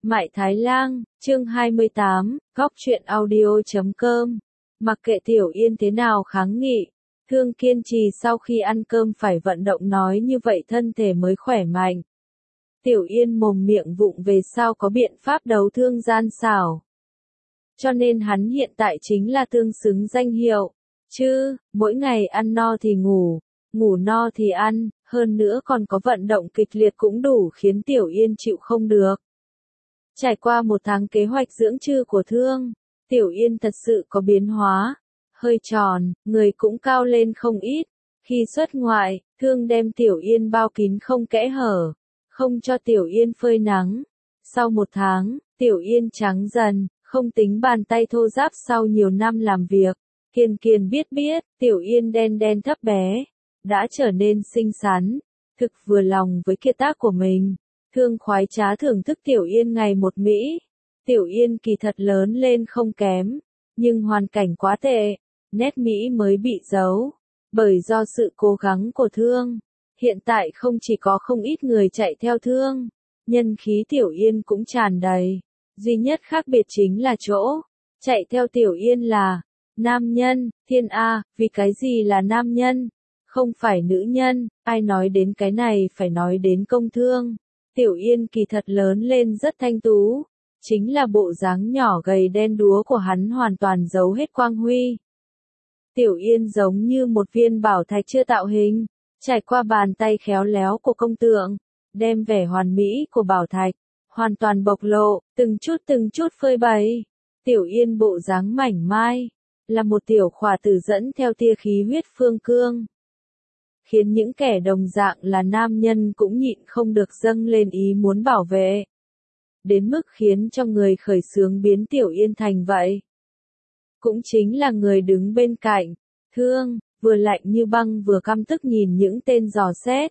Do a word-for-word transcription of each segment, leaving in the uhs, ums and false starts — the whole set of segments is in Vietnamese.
Mại Thái Lang, chương hai mươi tám, góc truyện audio chấm com. Mặc kệ Tiểu Yên thế nào kháng nghị, Thương kiên trì sau khi ăn cơm phải vận động nói như vậy thân thể mới khỏe mạnh. Tiểu Yên mồm miệng vụng về sao có biện pháp đấu Thương gian xảo. Cho nên hắn hiện tại chính là tương xứng danh hiệu, chứ, mỗi ngày ăn no thì ngủ, ngủ no thì ăn, hơn nữa còn có vận động kịch liệt cũng đủ khiến Tiểu Yên chịu không được. Trải qua một tháng kế hoạch dưỡng trư của Thương, Tiểu Yên thật sự có biến hóa, hơi tròn, người cũng cao lên không ít. Khi xuất ngoại, Thương đem Tiểu Yên bao kín không kẽ hở, không cho Tiểu Yên phơi nắng. Sau một tháng, Tiểu Yên trắng dần, không tính bàn tay thô ráp sau nhiều năm làm việc. Kiên Kiên biết biết, Tiểu Yên đen đen thấp bé, đã trở nên xinh xắn, thực vừa lòng với kiệt tác của mình. Thương khoái trá thưởng thức Tiểu Yên ngày một Mỹ. Tiểu Yên kỳ thật lớn lên không kém, nhưng hoàn cảnh quá tệ, nét Mỹ mới bị giấu. Bởi do sự cố gắng của Thương, hiện tại không chỉ có không ít người chạy theo Thương, nhân khí Tiểu Yên cũng tràn đầy. Duy nhất khác biệt chính là chỗ, chạy theo Tiểu Yên là nam nhân. Thiên A, vì cái gì là nam nhân? Không phải nữ nhân. Ai nói đến cái này phải nói đến Công Thương. Tiểu Yên kỳ thật lớn lên rất thanh tú, chính là bộ dáng nhỏ gầy đen đúa của hắn hoàn toàn giấu hết quang huy. Tiểu Yên giống như một viên bảo thạch chưa tạo hình, trải qua bàn tay khéo léo của công tượng, đem vẻ hoàn mỹ của bảo thạch hoàn toàn bộc lộ, từng chút từng chút phơi bày. Tiểu Yên bộ dáng mảnh mai, là một tiểu khỏa tử dẫn theo tia khí huyết phương cương, khiến những kẻ đồng dạng là nam nhân cũng nhịn không được dâng lên ý muốn bảo vệ. Đến mức khiến cho người khởi xướng biến Tiểu Yên thành vậy. Cũng chính là người đứng bên cạnh, Thương, vừa lạnh như băng vừa căm tức nhìn những tên dò xét.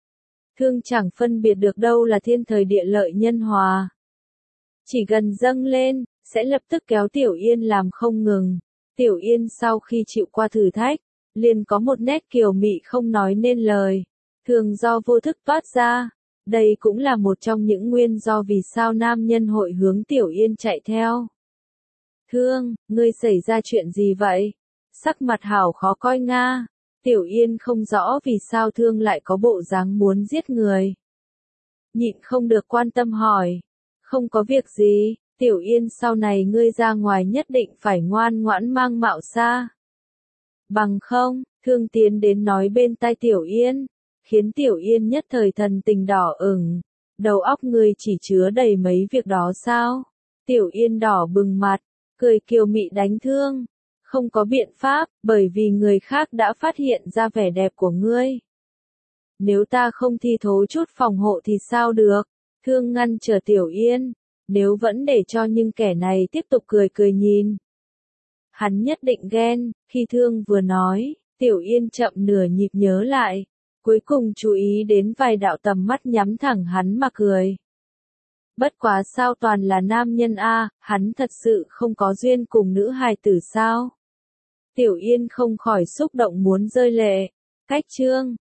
Thương chẳng phân biệt được đâu là thiên thời địa lợi nhân hòa. Chỉ gần dâng lên, sẽ lập tức kéo Tiểu Yên làm không ngừng. Tiểu Yên sau khi chịu qua thử thách, liền có một nét kiều mị không nói nên lời, thường do vô thức toát ra. Đây cũng là một trong những nguyên do vì sao nam nhân hội hướng Tiểu Yên chạy theo. Thương, ngươi xảy ra chuyện gì vậy? Sắc mặt hảo khó coi nga. Tiểu Yên không rõ vì sao Thương lại có bộ dáng muốn giết người. Nhịn không được quan tâm hỏi. Không có việc gì, Tiểu Yên sau này ngươi ra ngoài nhất định phải ngoan ngoãn mang mạo xa. Bằng không, Thương tiến đến nói bên tai Tiểu Yên, khiến Tiểu Yên nhất thời thần tình đỏ ửng. Đầu óc ngươi chỉ chứa đầy mấy việc đó sao? Tiểu Yên đỏ bừng mặt, cười kiều mị đánh Thương. Không có biện pháp, bởi vì người khác đã phát hiện ra vẻ đẹp của ngươi. Nếu ta không thi thố chút phòng hộ thì sao được? Thương ngăn trở Tiểu Yên, nếu vẫn để cho những kẻ này tiếp tục cười cười nhìn. Hắn nhất định ghen. Khi Thương vừa nói, Tiểu Yên chậm nửa nhịp nhớ lại, cuối cùng chú ý đến vài đạo tầm mắt nhắm thẳng hắn mà cười. Bất quá sao toàn là nam nhân a, hắn thật sự không có duyên cùng nữ hài tử sao? Tiểu Yên không khỏi xúc động muốn rơi lệ. Cách chương,